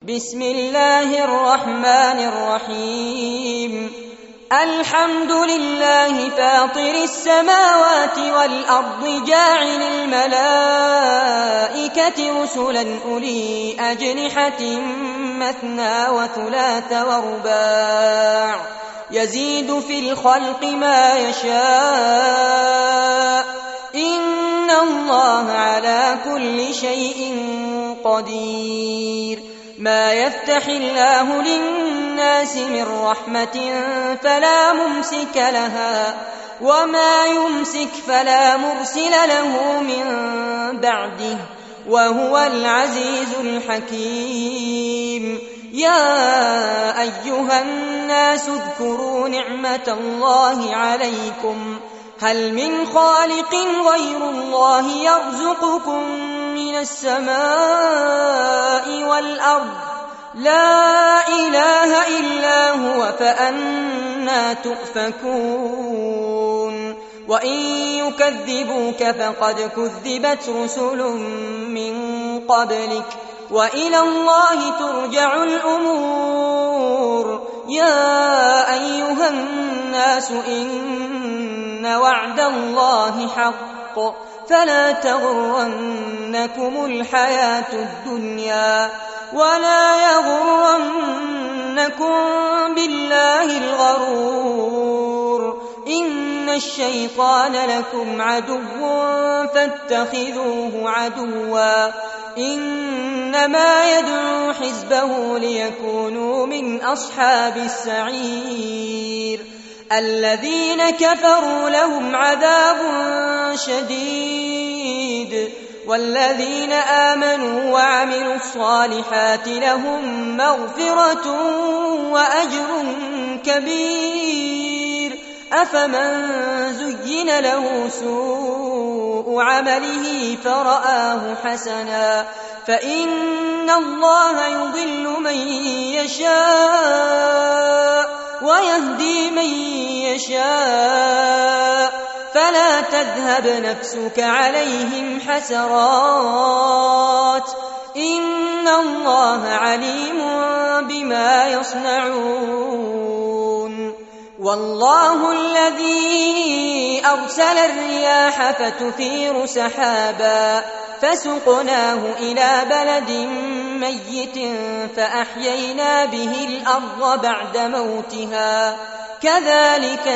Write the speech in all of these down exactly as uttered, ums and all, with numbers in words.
بسم الله الرحمن الرحيم الحمد لله فاطر السماوات والأرض جاعل الملائكة رسلا أولي أجنحة مثنى وثلاث ورباع يزيد في الخلق ما يشاء إن الله على كل شيء قدير ما يفتح الله للناس من رحمة فلا ممسك لها وما يمسك فلا مرسل له من بعده وهو العزيز الحكيم يا أيها الناس اذكروا نعمة الله عليكم هل من خالق غير الله يرزقكم من السماء والأرض لا إله إلا هو فأنى تؤفكون وإن يكذبوك فقد كذبت رسل من قبلك وإلى الله ترجع الأمور يا أيها الناس إن وعد الله حق فلا تغرنكم الحياة الدنيا ولا يغرنكم بالله الغرور إن الشيطان لكم عدو فاتخذوه عدوا إنما يدعو حزبه ليكونوا من أصحاب السعير الذين كفروا لهم عذاب شديد والذين آمنوا وعملوا الصالحات لهم مغفرة وأجر كبير أفمن زين له سوء عمله فرآه حسنا فإن الله يضل من يشاء ويهدي من يشاء فلا تذهب نفسك عليهم حسرات إن الله عليم بما يصنعون والله الذي أرسل الرياح فتثير سحابا فسقناه إلى بلد ميت فأحيينا به الأرض بعد موتها كذلك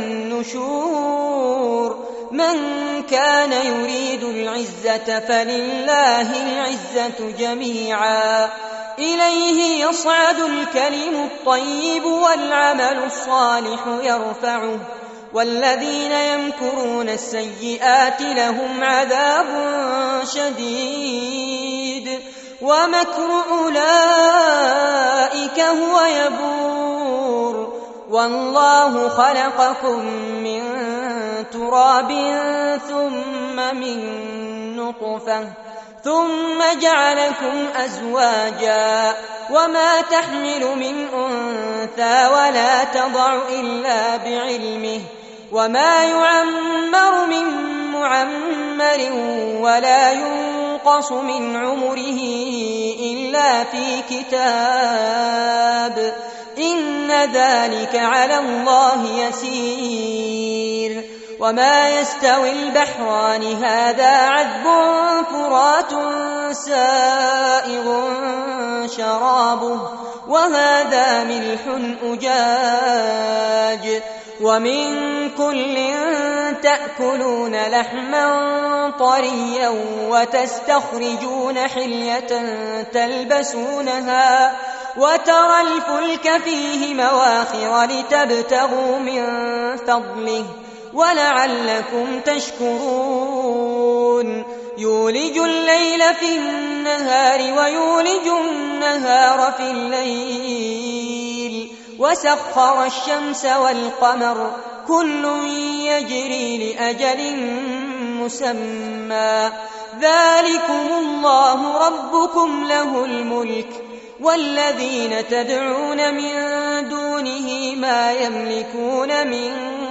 النشور من كان يريد العزة فلله العزة جميعا إليه يصعد الكلم الطيب والعمل الصالح يرفعه والذين يمكرون السيئات لهم عذاب شديد ومكر أولئك هو يبور والله خلقكم من تراب ثم من نطفة ثم جعلكم أزواجا وما تحمل من أنثى ولا تضع إلا بعلمه وما يعمر من معمر ولا ينقص من عمره إلا في كتاب إن ذلك على الله يسير وما يستوي البحران هذا عذب فرات سائغ شرابه وهذا ملح أجاج ومن كل تأكلون لحما طريا وتستخرجون حلية تلبسونها وترى الفلك فيه مواخر لتبتغوا من فضله ولعلكم تشكرون يولج الليل في النهار ويولج النهار في الليل وسخر الشمس والقمر كل يجري لأجل مسمى ذلكم الله ربكم له الملك والذين تدعون من دونه ما يملكون من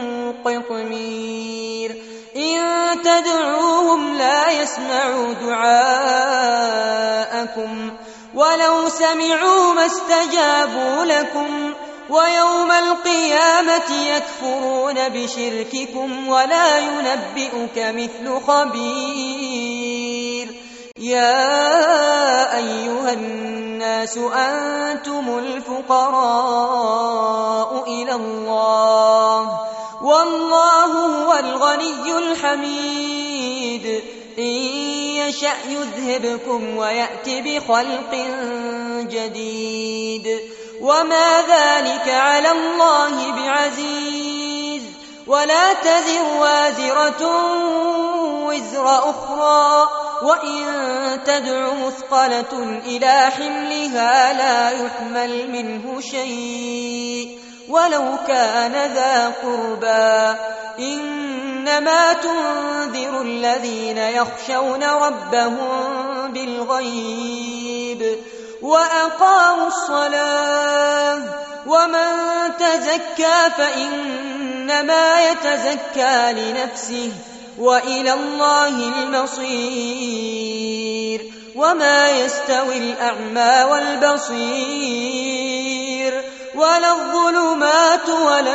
قطمير إن تدعوهم لا يسمعوا دعاءكم ولو سمعوا ما استجابوا لكم ويوم القيامة يكفرون بشرككم ولا ينبئك مثل خبير. يا أيها الناس أنتم الفقراء إلى الله والله هو الغني الحميد. إن يشأ يذهبكم ويأت بخلق جديد وما ذلك على الله بعزيز. ولا تزر وازرة وزر أخرى وإن تدع مثقلة إلى حملها لا يحمل منه شيء ولو كان ذا قربى. إنما تنذر الذين يخشون ربهم بالغيب وأقاموا الصلاة ومن تزكى فإنما يتزكى لنفسه وإلى الله المصير. وما يستوي الأعمى والبصير ولا الظلمات ولا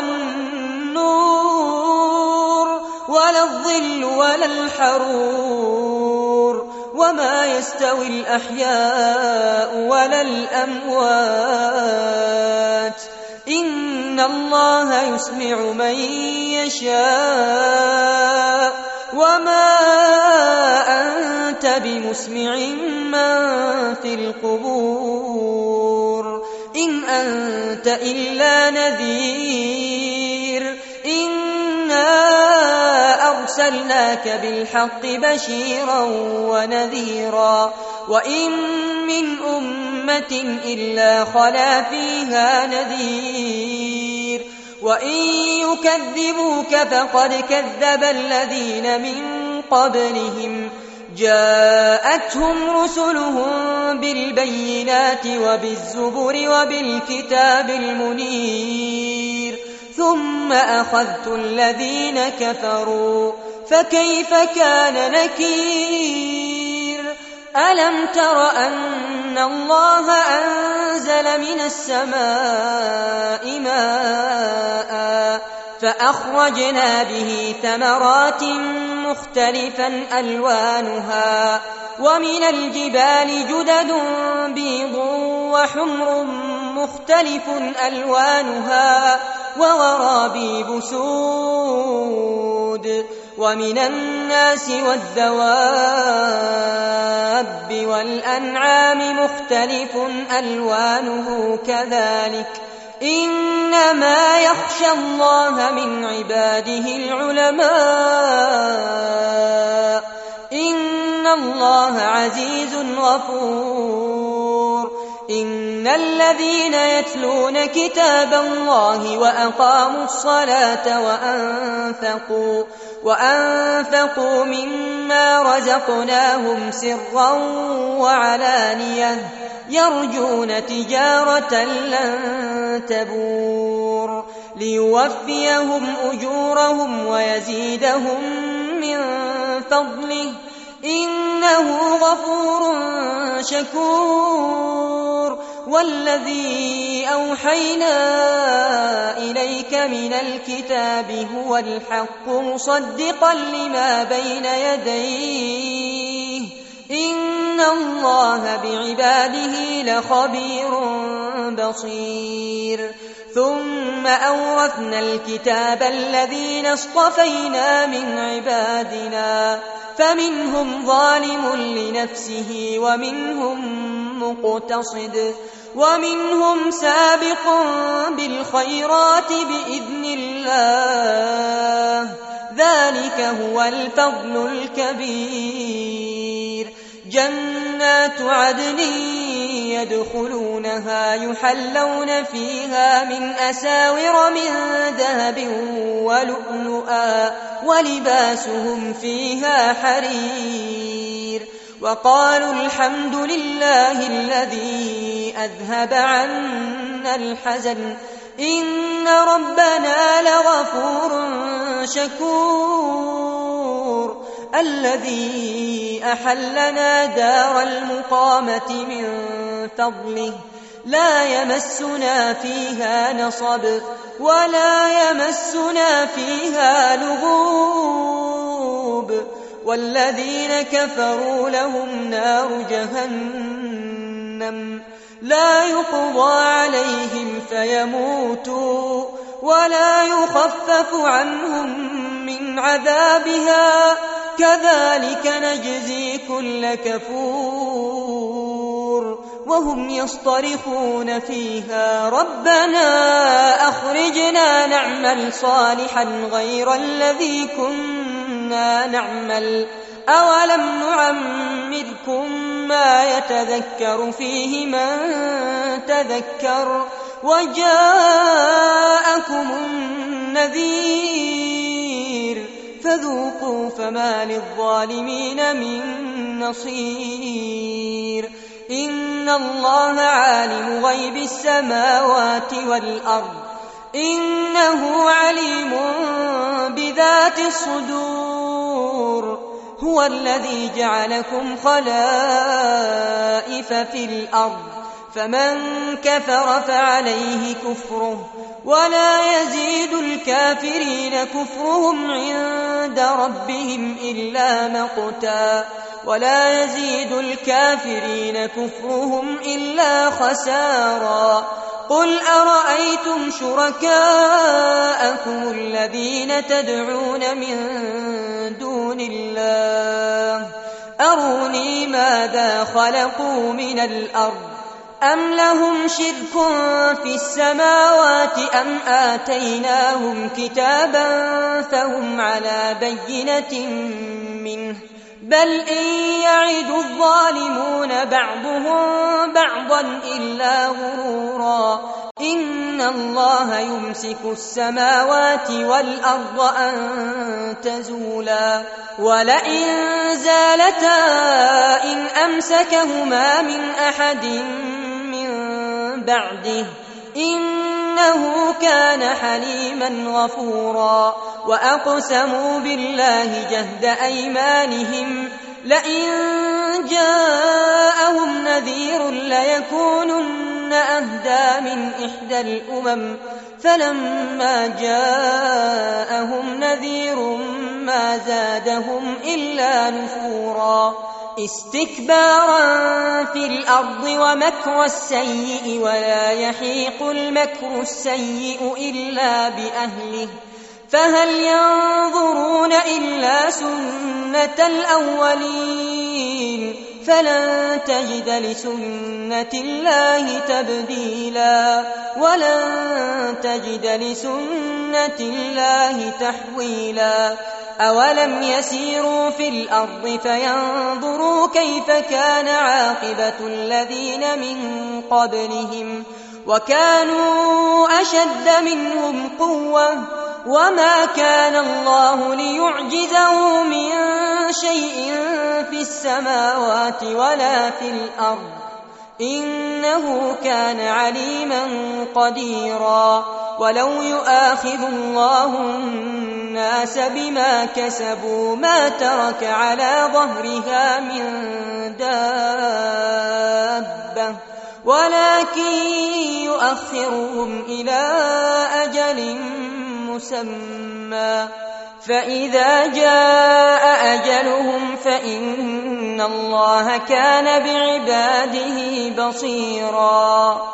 النور ولا الظل ولا الحرور وما يستوي الأحياء ولا الأموات. إن الله يسمع من يشاء وما أنت بمسمع من في القبور إن أنت إلا نذير. إنا أرسلناك بالحق بشيرا ونذيرا وإن من أمة إلا خلا فيها نذير. وإن يكذبوك فقد كذب الذين من قبلهم جاءتهم رسلهم بالبينات وبالزبر وبالكتاب المنير ثم أخذت الذين كفروا فكيف كان نكير. ألم تر أن الله أنزل من السماء ماء فأخرجنا به ثمرات مختلفا ألوانها ومن الجبال جدد بيض وحمر مختلف ألوانها وغرابيب سود. ومن الناس والدواب والأنعام مختلف ألوانه كذلك. إنما يخشى الله من عباده العلماء. إن الله عزيز غفور. إن الذين يتلون كتاب الله وأقاموا الصلاة وأنفقوا وأنفقوا مما رزقناهم سرا وعلانية يرجون تجارة لن تبور ليوفيهم أجورهم ويزيدهم من فضله إنه غفور شكور. والذي أوحينا إليك من الكتاب هو الحق مصدقا لما بين يديه إن الله بعباده لخبير بصير. ثم أورثنا الكتاب الذين اصطفينا من عبادنا فمنهم ظالم لنفسه ومنهم مقتصد ومنهم سابق بالخيرات بإذن الله ذلك هو الفضل الكبير. جنات عدن يدخلونها يحلون فيها من أساور من ذهب ولؤلؤا ولباسهم فيها حرير. وقالوا الحمد لله الذي أذهب عنا الحزن إن ربنا لغفور شكور. الذي أحلنا دار المقامة من فضله لا يمسنا فيها نصب ولا يمسنا فيها لغوب والذين كفروا لهم نار جهنم لا يقضى عليهم فيموتوا ولا يخفف عنهم من عذابها كذلك نجزي كل كفور وهم يصطرخون فيها ربنا أخرجنا نعمل صالحا غير الذي كنا نعمل أولم نعمركم ما يتذكر فيه من تذكر وجاءكم النذير فذوقوا فما للظالمين من نصير إن الله عالم غيب السماوات والأرض إنه عليم بذات الصدور هو الذي جعلكم خلائف في الأرض فمن كفر فعليه كفره ولا يزيد الكافرين كفرهم عند ربهم إلا مقتا ولا يزيد الكافرين كفرهم إلا خسارا قل أرأيتم شركاءكم الذين تدعون من دون الله أروني ماذا خلقوا من الأرض أم لهم شرك في السماوات أم آتيناهم كتابا فهم على بينة منه بل إن يعد الظالمون بعضهم بعضا إلا غرورا إن الله يمسك السماوات والأرض أن تزولا ولئن زالتا إن أمسكهما من أحد بعده إنه كان حليما غفورا وأقسموا بالله جهد أيمانهم لئن جاءهم نذير ليكونن أهدى من إحدى الأمم فلما جاءهم نذير ما زادهم إلا نفورا استكبارا في الأرض ومكر السيء ولا يحيق المكر السيء إلا بأهله فهل ينظرون إلا سنة الأولين فلن تجد لسنة الله تبديلا ولن تجد لسنة الله تحويلا أولم يسيروا في الأرض فينظروا كيف كان عاقبة الذين من قبلهم وكانوا أشد منهم قوة وما كان الله ليعجزه من شيء في السماوات ولا في الأرض إنه كان عليما قديرا ولو يؤاخذ الله الناس بما كسبوا ما ترك على ظهرها من دابة ولكن يؤخرهم إلى أجل مسمى فإذا جاء أجلهم فإن الله كان بعباده بصيرا